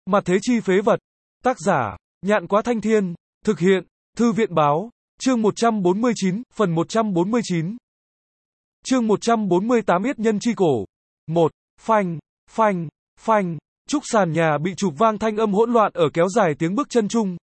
Mặt thế chi phế vật. Tác giả, Nhạn Quá Thanh Thiên. Thực hiện, Thư viện Báo. Chương 149, phần 149. Chương 148 Yết nhân chi cổ. 1. Phanh, phanh, phanh. Trúc sàn nhà bị chụp vang thanh âm hỗn loạn ở kéo dài tiếng bước chân chung.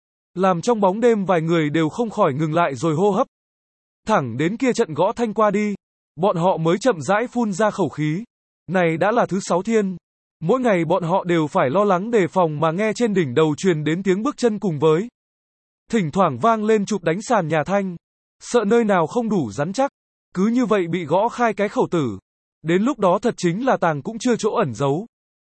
Làm trong bóng đêm vài người đều không khỏi ngừng lại rồi hô hấp. Thẳng đến kia trận gõ thanh qua đi, bọn họ mới chậm rãi phun ra khẩu khí. Này đã là thứ 6 thiên. Mỗi ngày bọn họ đều phải lo lắng đề phòng mà nghe trên đỉnh đầu truyền đến tiếng bước chân cùng với thỉnh thoảng vang lên chụp đánh sàn nhà thanh. Sợ nơi nào không đủ rắn chắc, cứ như vậy bị gõ khai cái khẩu tử. Đến lúc đó thật chính là tàng cũng chưa chỗ ẩn giấu.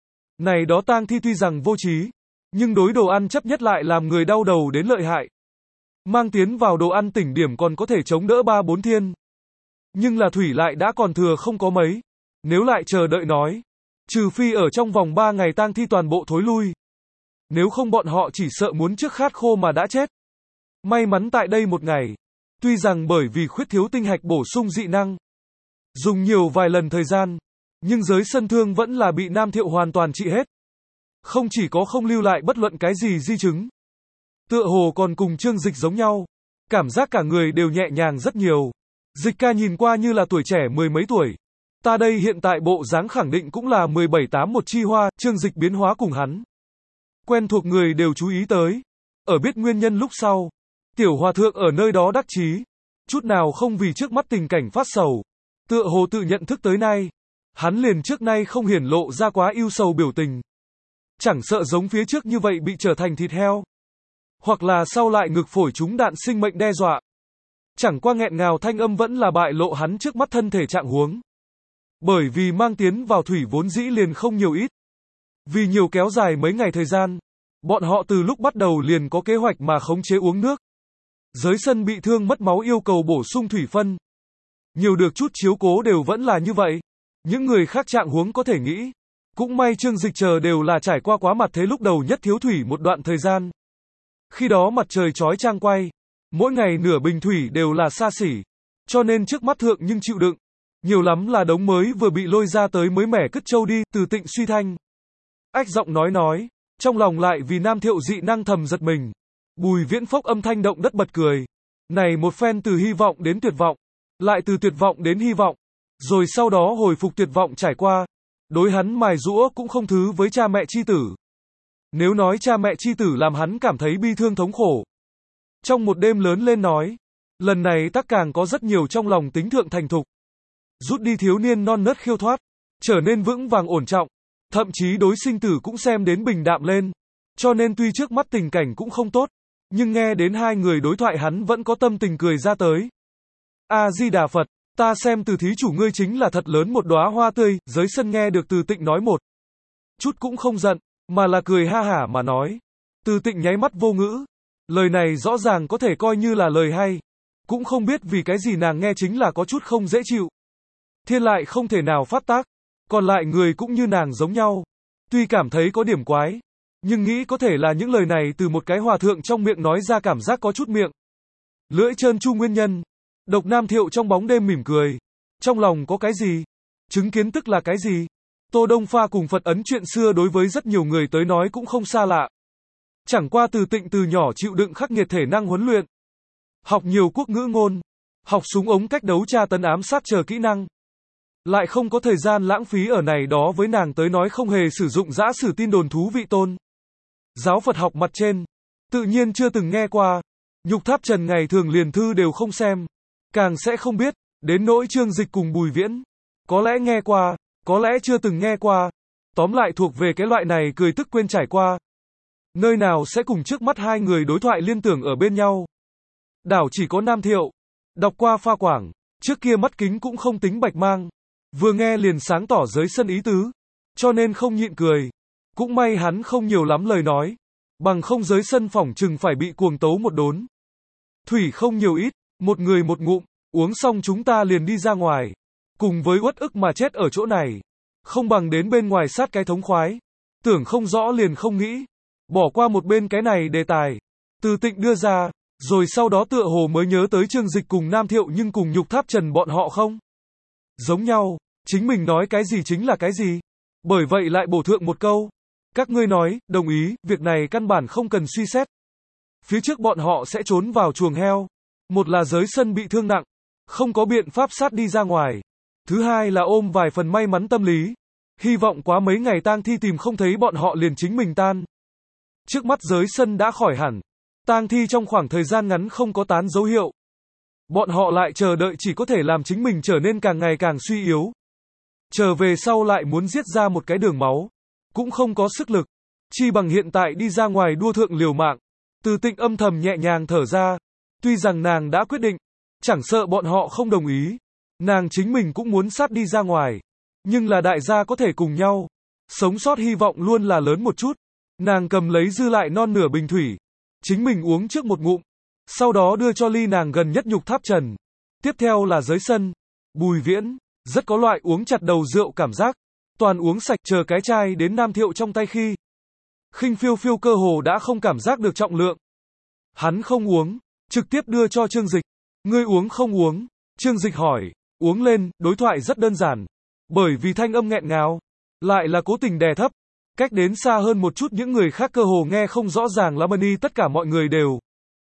Này đó tang thi tuy rằng vô trí, nhưng đối đồ ăn chấp nhất lại làm người đau đầu đến lợi hại. Mang tiến vào đồ ăn tỉnh điểm còn có thể chống đỡ 3-4 thiên. Nhưng là thủy lại đã còn thừa không có mấy. Nếu lại chờ đợi nói, trừ phi ở trong vòng 3 ngày tang thi toàn bộ thối lui. Nếu không bọn họ chỉ sợ muốn trước khát khô mà đã chết. May mắn tại đây một ngày, tuy rằng bởi vì khuyết thiếu tinh hạch bổ sung dị năng, dùng nhiều vài lần thời gian, nhưng giới sân thương vẫn là bị Nam Thiệu hoàn toàn trị hết. Không chỉ có không lưu lại bất luận cái gì di chứng, tựa hồ còn cùng Trương Dịch giống nhau, cảm giác cả người đều nhẹ nhàng rất nhiều. Dịch ca nhìn qua như là tuổi trẻ mười mấy tuổi. Ta đây hiện tại bộ dáng khẳng định cũng là 17-8 một chi hoa, Trương Dịch biến hóa cùng hắn. Quen thuộc người đều chú ý tới. Ở biết nguyên nhân lúc sau, tiểu hòa thượng ở nơi đó đắc chí, chút nào không vì trước mắt tình cảnh phát sầu. Tựa hồ tự nhận thức tới nay, hắn liền trước nay không hiển lộ ra quá ưu sầu biểu tình. Chẳng sợ giống phía trước như vậy bị trở thành thịt heo. Hoặc là sau lại ngực phổi trúng đạn sinh mệnh đe dọa. Chẳng qua nghẹn ngào thanh âm vẫn là bại lộ hắn trước mắt thân thể trạng huống. Bởi vì mang tiến vào thủy vốn dĩ liền không nhiều ít. Vì nhiều kéo dài mấy ngày thời gian, bọn họ từ lúc bắt đầu liền có kế hoạch mà khống chế uống nước. Giới sân bị thương mất máu yêu cầu bổ sung thủy phân. Nhiều được chút chiếu cố đều vẫn là như vậy. Những người khác trạng huống có thể nghĩ. Cũng may Trương Dịch chờ đều là trải qua quá mặt thế lúc đầu nhất thiếu thủy một đoạn thời gian. Khi đó mặt trời chói chang quay. Mỗi ngày nửa bình thủy đều là xa xỉ. Cho nên trước mắt thượng nhưng chịu đựng. Nhiều lắm là đống mới vừa bị lôi ra tới mới mẻ cất trâu đi, Từ Tịnh suy thanh. Ách giọng nói, trong lòng lại vì Nam Thiệu dị năng thầm giật mình. Bùi Viễn Phốc âm thanh động đất bật cười. Này một phen từ hy vọng đến tuyệt vọng, lại từ tuyệt vọng đến hy vọng, rồi sau đó hồi phục tuyệt vọng trải qua. Đối hắn mài giũa cũng không thứ với cha mẹ chi tử. Nếu nói cha mẹ chi tử làm hắn cảm thấy bi thương thống khổ. Trong một đêm lớn lên nói, lần này tắc càng có rất nhiều trong lòng tính thượng thành thục. Rút đi thiếu niên non nớt khiêu thoát, trở nên vững vàng ổn trọng, thậm chí đối sinh tử cũng xem đến bình đạm lên. Cho nên tuy trước mắt tình cảnh cũng không tốt, nhưng nghe đến hai người đối thoại hắn vẫn có tâm tình cười ra tới. A-di-đà Phật, ta xem Từ thí chủ ngươi chính là thật lớn một đóa hoa tươi. Giới sân nghe được Từ Tịnh nói một chút cũng không giận, mà là cười ha hả mà nói. Từ Tịnh nháy mắt vô ngữ. Lời này rõ ràng có thể coi như là lời hay. Cũng không biết vì cái gì nàng nghe chính là có chút không dễ chịu. Thiên lại không thể nào phát tác. Còn lại người cũng như nàng giống nhau. Tuy cảm thấy có điểm quái, nhưng nghĩ có thể là những lời này từ một cái hòa thượng trong miệng nói ra cảm giác có chút miệng lưỡi trơn tru nguyên nhân. Độc Nam Thiệu trong bóng đêm mỉm cười. Trong lòng có cái gì? Chứng kiến tức là cái gì? Tô Đông Pha cùng Phật ấn chuyện xưa đối với rất nhiều người tới nói cũng không xa lạ. Chẳng qua Từ Tịnh từ nhỏ chịu đựng khắc nghiệt thể năng huấn luyện. Học nhiều quốc ngữ ngôn. Học súng ống cách đấu tra tấn ám sát chờ kỹ năng. Lại không có thời gian lãng phí ở này đó với nàng tới nói không hề sử dụng giã sử tin đồn thú vị tôn. Giáo Phật học mặt trên. Tự nhiên chưa từng nghe qua. Nhục Tháp Trần ngày thường liền thư đều không xem. Càng sẽ không biết. Đến nỗi Trương Dịch cùng Bùi Viễn. Có lẽ nghe qua. Có lẽ chưa từng nghe qua. Tóm lại thuộc về cái loại này cười tức quên trải qua. Nơi nào sẽ cùng trước mắt hai người đối thoại liên tưởng ở bên nhau. Đảo chỉ có Nam Thiệu. Đọc qua Pha Quảng. Trước kia mắt kính cũng không tính bạch mang. Vừa nghe liền sáng tỏ giới sân ý tứ. Cho nên không nhịn cười. Cũng may hắn không nhiều lắm lời nói. Bằng không giới sân phỏng chừng phải bị cuồng tấu một đốn. Thủy không nhiều ít. Một người một ngụm. Uống xong chúng ta liền đi ra ngoài. Cùng với uất ức mà chết ở chỗ này. Không bằng đến bên ngoài sát cái thống khoái. Tưởng không rõ liền không nghĩ. Bỏ qua một bên cái này đề tài. Từ Tịnh đưa ra. Rồi sau đó tựa hồ mới nhớ tới Trương Dịch cùng Nam Thiệu nhưng cùng Nhục Tháp Trần bọn họ không giống nhau. Chính mình nói cái gì chính là cái gì. Bởi vậy lại bổ thượng một câu. Các ngươi nói, đồng ý, việc này căn bản không cần suy xét. Phía trước bọn họ sẽ trốn vào chuồng heo. Một là giới sân bị thương nặng, không có biện pháp sát đi ra ngoài. Thứ hai là ôm vài phần may mắn tâm lý. Hy vọng quá mấy ngày tang thi tìm không thấy bọn họ liền chính mình tan. Trước mắt giới sân đã khỏi hẳn. Tang thi trong khoảng thời gian ngắn không có tán dấu hiệu. Bọn họ lại chờ đợi chỉ có thể làm chính mình trở nên càng ngày càng suy yếu. Trở về sau lại muốn giết ra một cái đường máu. Cũng không có sức lực. Chi bằng hiện tại đi ra ngoài đua thượng liều mạng. Từ Tịnh âm thầm nhẹ nhàng thở ra. Tuy rằng nàng đã quyết định. Chẳng sợ bọn họ không đồng ý. Nàng chính mình cũng muốn sát đi ra ngoài. Nhưng là đại gia có thể cùng nhau. Sống sót hy vọng luôn là lớn một chút. Nàng cầm lấy dư lại non nửa bình thủy. Chính mình uống trước một ngụm. Sau đó đưa cho ly nàng gần nhất Nhục Tháp Trần. Tiếp theo là giới sân. Bùi Viễn. Rất có loại uống chặt đầu rượu cảm giác. Toàn uống sạch chờ cái chai đến Nam Thiệu trong tay khi. Khinh phiêu phiêu cơ hồ đã không cảm giác được trọng lượng. Hắn không uống. Trực tiếp đưa cho Trương Dịch. Ngươi uống không uống? Trương Dịch hỏi. Uống lên, đối thoại rất đơn giản. Bởi vì thanh âm nghẹn ngào. Lại là cố tình đè thấp. Cách đến xa hơn một chút những người khác cơ hồ nghe không rõ ràng lắm đi tất cả mọi người đều.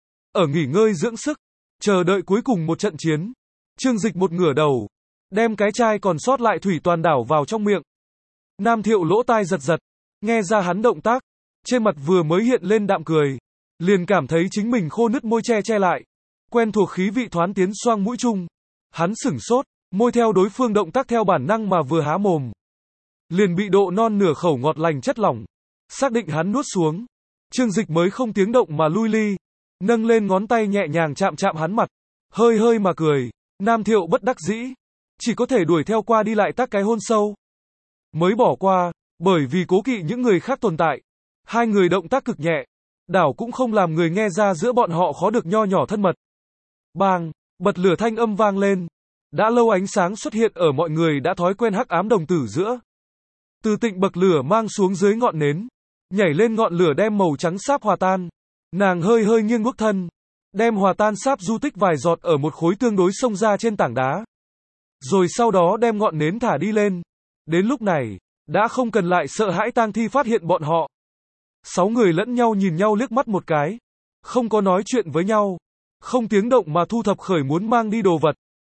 Ở nghỉ ngơi dưỡng sức. Chờ đợi cuối cùng một trận chiến. Trương Dịch một ngửa đầu. Đem cái chai còn sót lại thủy toàn đảo vào trong miệng. Nam Thiệu lỗ tai giật giật. Nghe ra hắn động tác. Trên mặt vừa mới hiện lên đạm cười. Liền cảm thấy chính mình khô nứt môi che lại. Quen thuộc khí vị thoán tiến xoang mũi chung. Hắn sửng sốt. Môi theo đối phương động tác theo bản năng mà vừa há mồm. Liền bị độ non nửa khẩu ngọt lành chất lỏng. Xác định hắn nuốt xuống. Trương Dịch mới không tiếng động mà lui ly. Nâng lên ngón tay nhẹ nhàng chạm chạm hắn mặt. Hơi hơi mà cười. Nam Thiệu bất đắc dĩ. Chỉ có thể đuổi theo qua đi lại tác cái hôn sâu. Mới bỏ qua. Bởi vì cố kỵ những người khác tồn tại. Hai người động tác cực nhẹ. Đảo cũng không làm người nghe ra giữa bọn họ khó được nho nhỏ thân mật. Bang. Bật lửa thanh âm vang lên. Đã lâu ánh sáng xuất hiện ở mọi người đã thói quen hắc ám đồng tử giữa. Từ Tịnh bậc lửa mang xuống dưới ngọn nến. Nhảy lên ngọn lửa đem màu trắng sáp hòa tan. Nàng hơi hơi nghiêng bước thân. Đem hòa tan sáp du tích vài giọt ở một khối tương đối xông ra trên tảng đá. Rồi sau đó đem ngọn nến thả đi lên. Đến lúc này, đã không cần lại sợ hãi tang thi phát hiện bọn họ. 6 người lẫn nhau nhìn nhau liếc mắt một cái. Không có nói chuyện với nhau. Không tiếng động mà thu thập khởi muốn mang đi đồ vật.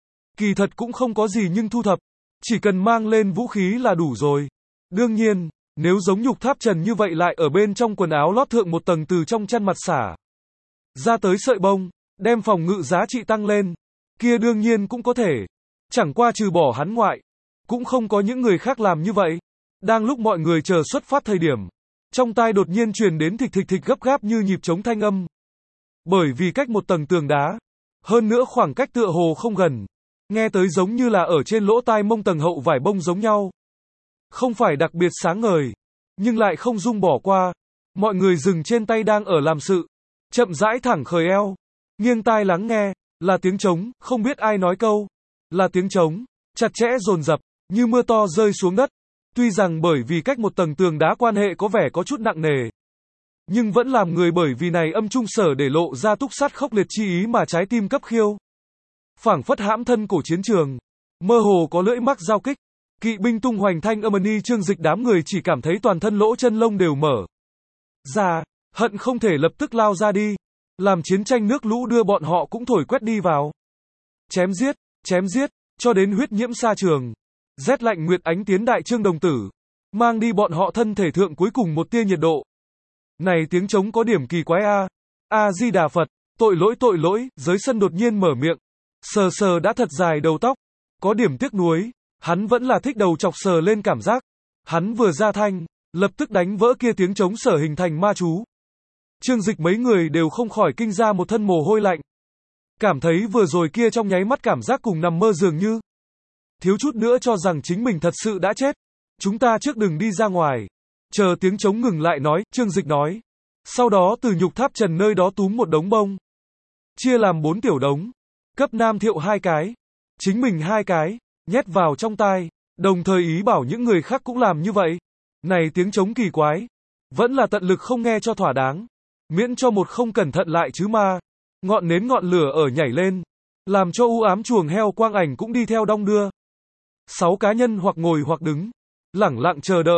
Kỳ thật cũng không có gì nhưng thu thập. Chỉ cần mang lên vũ khí là đủ rồi. Đương nhiên, nếu giống Nhục Tháp Trần như vậy lại ở bên trong quần áo lót thượng một tầng từ trong chăn mặt xả ra tới sợi bông, đem phòng ngự giá trị tăng lên, kia đương nhiên cũng có thể. Chẳng qua trừ bỏ hắn ngoại, cũng không có những người khác làm như vậy. Đang lúc mọi người chờ xuất phát thời điểm, trong tai đột nhiên truyền đến thịch thịch thịch gấp gáp như nhịp trống thanh âm. Bởi vì cách một tầng tường đá, hơn nữa khoảng cách tựa hồ không gần, nghe tới giống như là ở trên lỗ tai mông tầng hậu vải bông giống nhau. Không phải đặc biệt sáng ngời, nhưng lại không dung bỏ qua. Mọi người dừng trên tay đang ở làm sự, chậm rãi thẳng khởi eo, nghiêng tai lắng nghe, là tiếng trống, không biết ai nói câu, là tiếng trống, chặt chẽ dồn dập, như mưa to rơi xuống đất. Tuy rằng bởi vì cách một tầng tường đá quan hệ có vẻ có chút nặng nề, nhưng vẫn làm người bởi vì này âm trung sở để lộ ra túc sát khốc liệt chi ý mà trái tim cấp khiêu. Phảng phất hãm thân cổ chiến trường, mơ hồ có lưỡi mắc giao kích. Kỵ binh tung hoành thanh âm ni Trương Dịch đám người chỉ cảm thấy toàn thân lỗ chân lông đều mở ra, hận không thể lập tức lao ra đi, làm chiến tranh nước lũ đưa bọn họ cũng thổi quét đi vào. Chém giết, cho đến huyết nhiễm xa trường. Rét lạnh nguyệt ánh tiến đại trương đồng tử, mang đi bọn họ thân thể thượng cuối cùng một tia nhiệt độ. Này tiếng trống có điểm kỳ quái a. A Di Đà Phật, tội lỗi, giới sân đột nhiên mở miệng, sờ sờ đã thật dài đầu tóc, có điểm tiếc nuối. Hắn vẫn là thích đầu chọc sờ lên cảm giác. Hắn vừa ra thanh, lập tức đánh vỡ kia tiếng trống sở hình thành ma chú. Trương Dịch mấy người đều không khỏi kinh ra một thân mồ hôi lạnh. Cảm thấy vừa rồi kia trong nháy mắt cảm giác cùng nằm mơ dường như. Thiếu chút nữa cho rằng chính mình thật sự đã chết. Chúng ta trước đừng đi ra ngoài. Chờ tiếng trống ngừng lại nói, Trương Dịch nói. Sau đó từ Nhục Tháp Trần nơi đó túm một đống bông. Chia làm 4 tiểu đống. Cấp Nam Thiệu 2 cái. Chính mình 2 cái. Nhét vào trong tai, đồng thời ý bảo những người khác cũng làm như vậy. Này tiếng trống kỳ quái, vẫn là tận lực không nghe cho thỏa đáng, miễn cho một không cẩn thận lại chứ ma. Ngọn nến ngọn lửa ở nhảy lên, làm cho u ám chuồng heo quang ảnh cũng đi theo đong đưa. 6 cá nhân hoặc ngồi hoặc đứng, lẳng lặng chờ đợi,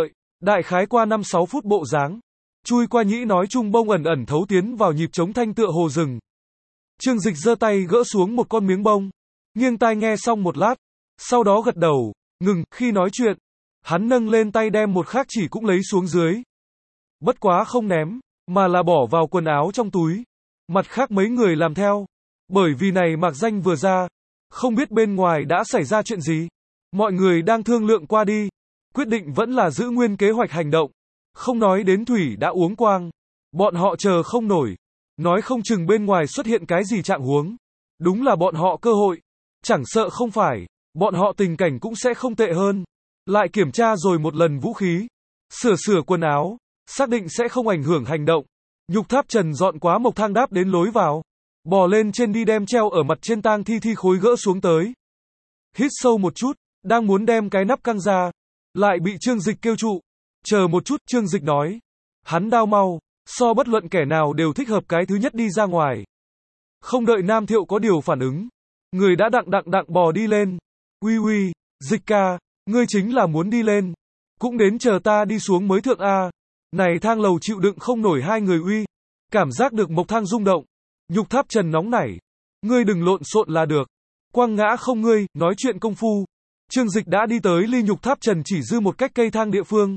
Đại khái qua 5-6 phút bộ dáng. Chui qua nhĩ nói chung bông ẩn ẩn thấu tiến vào nhịp trống thanh tựa hồ rừng. Trương Dịch giơ tay gỡ xuống một con miếng bông. Nghiêng tai nghe xong một lát. Sau đó gật đầu, ngừng, khi nói chuyện. Hắn nâng lên tay đem một khác chỉ cũng lấy xuống dưới. Bất quá không ném, mà là bỏ vào quần áo trong túi. Mặt khác mấy người làm theo. Bởi vì này mạc danh vừa ra. Không biết bên ngoài đã xảy ra chuyện gì. Mọi người đang thương lượng qua đi. Quyết định vẫn là giữ nguyên kế hoạch hành động. Không nói đến thủy đã uống quang. Bọn họ chờ không nổi. Nói không chừng bên ngoài xuất hiện cái gì trạng huống. Đúng là bọn họ cơ hội. Chẳng sợ không phải. Bọn họ tình cảnh cũng sẽ không tệ hơn. Lại kiểm tra rồi một lần vũ khí. Sửa quần áo. Xác định sẽ không ảnh hưởng hành động. Nhục Tháp Trần dọn quá mộc thang đáp đến lối vào. Bò lên trên đi đem treo ở mặt trên tang thi khối gỡ xuống tới. Hít sâu một chút. Đang muốn đem cái nắp căng ra. Lại bị Trương Dịch kêu trụ. Chờ một chút, Trương Dịch nói. Hắn đao mau. So bất luận kẻ nào đều thích hợp cái thứ nhất đi ra ngoài. Không đợi Nam Thiệu có điều phản ứng. Người đã đặng bò đi lên. Uy, Dịch ca, ngươi chính là muốn đi lên. Cũng đến chờ ta đi xuống mới thượng A. Này thang lầu chịu đựng không nổi hai người uy. Cảm giác được mộc thang rung động. Nhục Tháp Trần nóng nảy. Ngươi đừng lộn xộn là được. Quăng ngã không ngươi, nói chuyện công phu. Trương Dịch đã đi tới ly Nhục Tháp Trần chỉ dư một cách cây thang địa phương.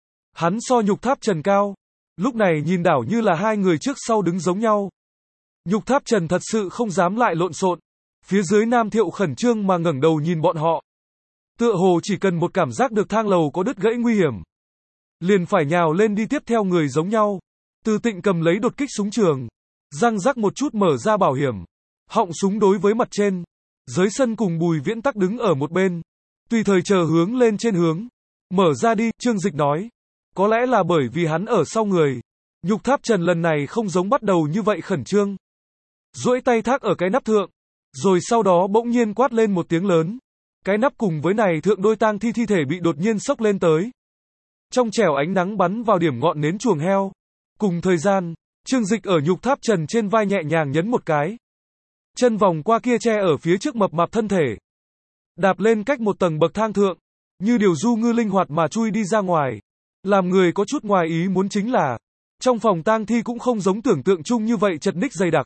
Hắn so Nhục Tháp Trần cao. Lúc này nhìn đảo như là hai người trước sau đứng giống nhau. Nhục Tháp Trần thật sự không dám lại lộn xộn. Phía dưới Nam Thiệu khẩn trương mà ngẩng đầu nhìn bọn họ. Tựa hồ chỉ cần một cảm giác được thang lầu có đứt gãy nguy hiểm. Liền phải nhào lên đi tiếp theo người giống nhau. Từ Tịnh cầm lấy đột kích súng trường. Răng rắc một chút mở ra bảo hiểm. Họng súng đối với mặt trên. Giới sân cùng Bùi Viễn Tắc đứng ở một bên. Tùy thời chờ hướng lên trên hướng. Mở ra đi, Trương Dịch nói. Có lẽ là bởi vì hắn ở sau người. Nhục Tháp Trần lần này không giống bắt đầu như vậy khẩn trương. Duỗi tay thác ở cái nắp thượng. Rồi sau đó bỗng nhiên quát lên một tiếng lớn. Cái nắp cùng với này thượng đôi tang thi thể bị đột nhiên sốc lên tới. Trong trẻo ánh nắng bắn vào điểm ngọn nến chuồng heo. Cùng thời gian, Trương Dịch ở Nhục Tháp Trần trên vai nhẹ nhàng nhấn một cái. Chân vòng qua kia che ở phía trước mập mạp thân thể. Đạp lên cách một tầng bậc thang thượng. Như điều du ngư linh hoạt mà chui đi ra ngoài. Làm người có chút ngoài ý muốn chính là. Trong phòng tang thi cũng không giống tưởng tượng chung như vậy chật ních dày đặc.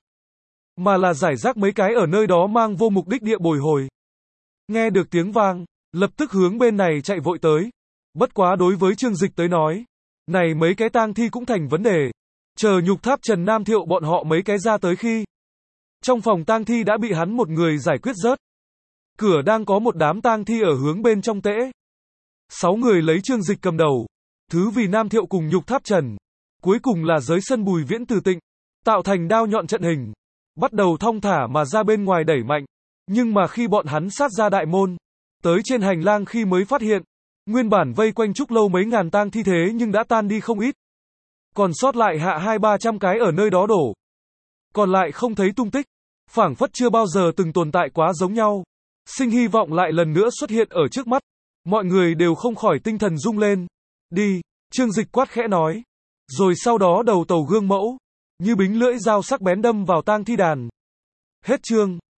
Mà là giải rác mấy cái ở nơi đó mang vô mục đích địa bồi hồi. Nghe được tiếng vang, lập tức hướng bên này chạy vội tới. Bất quá đối với Trương Dịch tới nói. Này mấy cái tang thi cũng thành vấn đề. Chờ Nhục Tháp Trần Nam Thiệu bọn họ mấy cái ra tới khi. Trong phòng tang thi đã bị hắn một người giải quyết rớt. Cửa đang có một đám tang thi ở hướng bên trong tễ. 6 người lấy Trương Dịch cầm đầu. Thứ vì Nam Thiệu cùng Nhục Tháp Trần. Cuối cùng là giới sân Bùi Viễn Từ Tịnh. Tạo thành đao nhọn trận hình. Bắt đầu thong thả mà ra bên ngoài đẩy mạnh. Nhưng mà khi bọn hắn sát ra đại môn. Tới trên hành lang khi mới phát hiện. Nguyên bản vây quanh Trúc Lâu mấy ngàn tang thi thế nhưng đã tan đi không ít. Còn sót lại hạ 200-300 cái ở nơi đó đổ. Còn lại không thấy tung tích. Phảng phất chưa bao giờ từng tồn tại quá giống nhau. Sinh hy vọng lại lần nữa xuất hiện ở trước mắt. Mọi người đều không khỏi tinh thần rung lên. Đi, Trương Dịch quát khẽ nói. Rồi sau đó đầu tàu gương mẫu. Như bính lưỡi dao sắc bén đâm vào tang thi đàn. Hết chương.